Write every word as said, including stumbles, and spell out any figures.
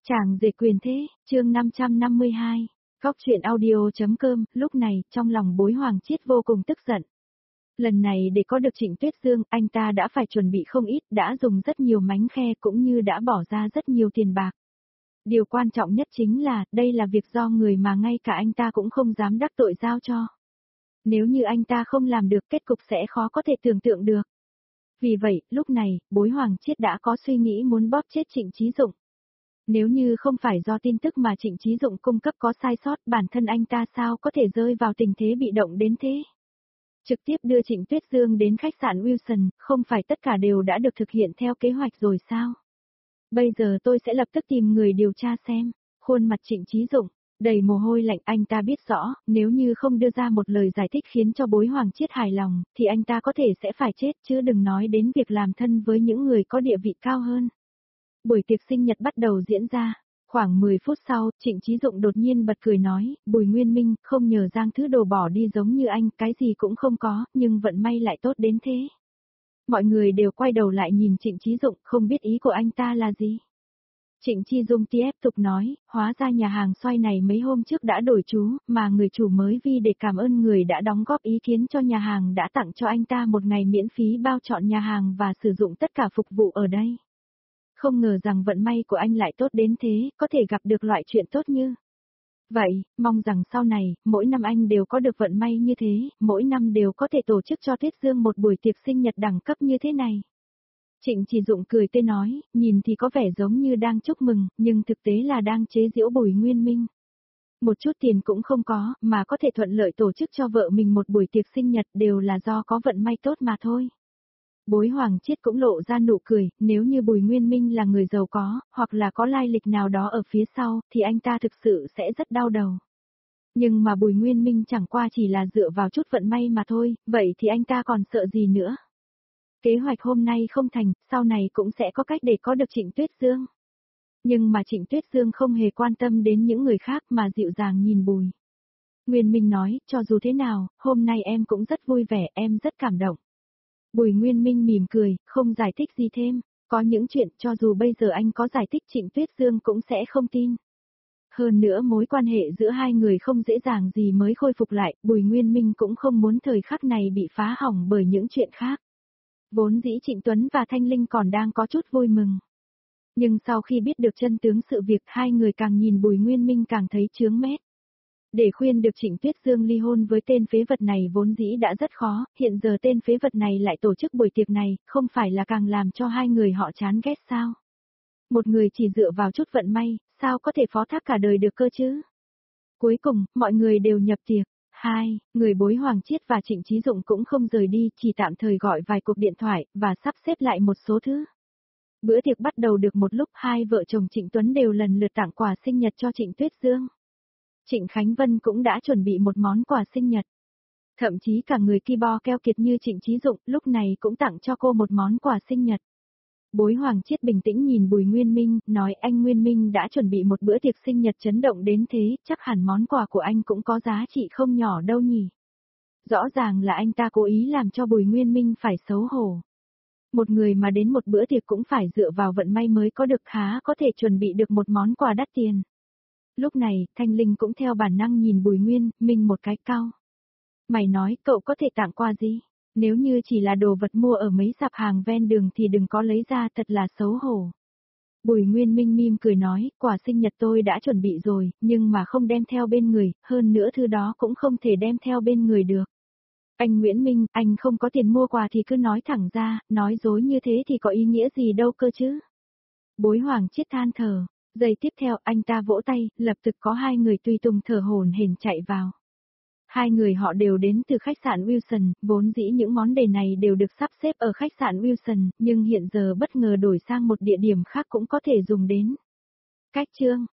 Chàng rể quyền thế, chương năm trăm năm mươi hai. Góc truyện audio.com, lúc này, trong lòng Bối Hoàng Chiết vô cùng tức giận. Lần này để có được Trịnh Tuyết Dương, anh ta đã phải chuẩn bị không ít, đã dùng rất nhiều mánh khe cũng như đã bỏ ra rất nhiều tiền bạc. Điều quan trọng nhất chính là, đây là việc do người mà ngay cả anh ta cũng không dám đắc tội giao cho. Nếu như anh ta không làm được, kết cục sẽ khó có thể tưởng tượng được. Vì vậy, lúc này, Bối Hoàng Chiết đã có suy nghĩ muốn bóp chết Trịnh Chí Dụng. Nếu như không phải do tin tức mà Trịnh Chí Dụng cung cấp có sai sót, bản thân anh ta sao có thể rơi vào tình thế bị động đến thế? Trực tiếp đưa Trịnh Tuyết Dương đến khách sạn Wilson, không phải tất cả đều đã được thực hiện theo kế hoạch rồi sao? Bây giờ tôi sẽ lập tức tìm người điều tra xem. Khuôn mặt Trịnh Chí Dụng đầy mồ hôi lạnh, anh ta biết rõ, nếu như không đưa ra một lời giải thích khiến cho Bối Hoàng Chiết hài lòng, thì anh ta có thể sẽ phải chết, chứ đừng nói đến việc làm thân với những người có địa vị cao hơn. Buổi tiệc sinh nhật bắt đầu diễn ra. Khoảng mười phút sau, Trịnh Chí Dụng đột nhiên bật cười nói, Bùi Nguyên Minh, không nhờ Giang Thứ Đồ bỏ đi giống như anh, cái gì cũng không có, nhưng vận may lại tốt đến thế. Mọi người đều quay đầu lại nhìn Trịnh Chí Dụng, không biết ý của anh ta là gì. Trịnh Chi Dung tiếp tục nói, hóa ra nhà hàng xoay này mấy hôm trước đã đổi chú, mà người chủ mới vì để cảm ơn người đã đóng góp ý kiến cho nhà hàng đã tặng cho anh ta một ngày miễn phí bao chọn nhà hàng và sử dụng tất cả phục vụ ở đây. Không ngờ rằng vận may của anh lại tốt đến thế, có thể gặp được loại chuyện tốt như vậy, mong rằng sau này, mỗi năm anh đều có được vận may như thế, mỗi năm đều có thể tổ chức cho Tuyết Dương một buổi tiệc sinh nhật đẳng cấp như thế này. Trịnh Chỉ Dụng cười tươi nói, nhìn thì có vẻ giống như đang chúc mừng, nhưng thực tế là đang chế giễu Bùi Nguyên Minh. Một chút tiền cũng không có, mà có thể thuận lợi tổ chức cho vợ mình một buổi tiệc sinh nhật đều là do có vận may tốt mà thôi. Bối Hoàng Chiết cũng lộ ra nụ cười, nếu như Bùi Nguyên Minh là người giàu có, hoặc là có lai lịch nào đó ở phía sau, thì anh ta thực sự sẽ rất đau đầu. Nhưng mà Bùi Nguyên Minh chẳng qua chỉ là dựa vào chút vận may mà thôi, vậy thì anh ta còn sợ gì nữa? Kế hoạch hôm nay không thành, sau này cũng sẽ có cách để có được Trịnh Tuyết Dương. Nhưng mà Trịnh Tuyết Dương không hề quan tâm đến những người khác mà dịu dàng nhìn Bùi Nguyên Minh nói, cho dù thế nào, hôm nay em cũng rất vui vẻ, em rất cảm động. Bùi Nguyên Minh mỉm cười, không giải thích gì thêm, có những chuyện cho dù bây giờ anh có giải thích Trịnh Tuyết Dương cũng sẽ không tin. Hơn nữa mối quan hệ giữa hai người không dễ dàng gì mới khôi phục lại, Bùi Nguyên Minh cũng không muốn thời khắc này bị phá hỏng bởi những chuyện khác. Vốn dĩ Trịnh Tuấn và Thanh Linh còn đang có chút vui mừng. Nhưng sau khi biết được chân tướng sự việc, hai người càng nhìn Bùi Nguyên Minh càng thấy chướng mét. Để khuyên được Trịnh Tuyết Dương ly hôn với tên phế vật này vốn dĩ đã rất khó, hiện giờ tên phế vật này lại tổ chức buổi tiệc này, không phải là càng làm cho hai người họ chán ghét sao? Một người chỉ dựa vào chút vận may, sao có thể phó thác cả đời được cơ chứ? Cuối cùng, mọi người đều nhập tiệc. Hai, người Bối Hoàng Chiết và Trịnh Chí Dụng cũng không rời đi, chỉ tạm thời gọi vài cuộc điện thoại, và sắp xếp lại một số thứ. Bữa tiệc bắt đầu được một lúc, hai vợ chồng Trịnh Tuấn đều lần lượt tặng quà sinh nhật cho Trịnh Tuyết Dương. Trịnh Khánh Vân cũng đã chuẩn bị một món quà sinh nhật. Thậm chí cả người keyboard keo kiệt như Trịnh Chí Dụng lúc này cũng tặng cho cô một món quà sinh nhật. Bối Hoàng Chiết bình tĩnh nhìn Bùi Nguyên Minh, nói anh Nguyên Minh đã chuẩn bị một bữa tiệc sinh nhật chấn động đến thế, chắc hẳn món quà của anh cũng có giá trị không nhỏ đâu nhỉ. Rõ ràng là anh ta cố ý làm cho Bùi Nguyên Minh phải xấu hổ. Một người mà đến một bữa tiệc cũng phải dựa vào vận may mới có được, khá có thể chuẩn bị được một món quà đắt tiền. Lúc này, Thanh Linh cũng theo bản năng nhìn Bùi Nguyên Minh một cái cau. Mày nói cậu có thể tặng quà gì? Nếu như chỉ là đồ vật mua ở mấy sạp hàng ven đường thì đừng có lấy ra, thật là xấu hổ. Bùi Nguyên Minh mỉm cười nói, quà sinh nhật tôi đã chuẩn bị rồi, nhưng mà không đem theo bên người, hơn nữa thứ đó cũng không thể đem theo bên người được. Anh Nguyễn Minh, anh không có tiền mua quà thì cứ nói thẳng ra, nói dối như thế thì có ý nghĩa gì đâu cơ chứ? Bối Hoàng Chiết than thở. Giây tiếp theo anh ta vỗ tay, lập tức có hai người tùy tùng thở hổn hển chạy vào. Hai người họ đều đến từ khách sạn Wilson, vốn dĩ những món đề này đều được sắp xếp ở khách sạn Wilson, nhưng hiện giờ bất ngờ đổi sang một địa điểm khác cũng có thể dùng đến. Cách chương,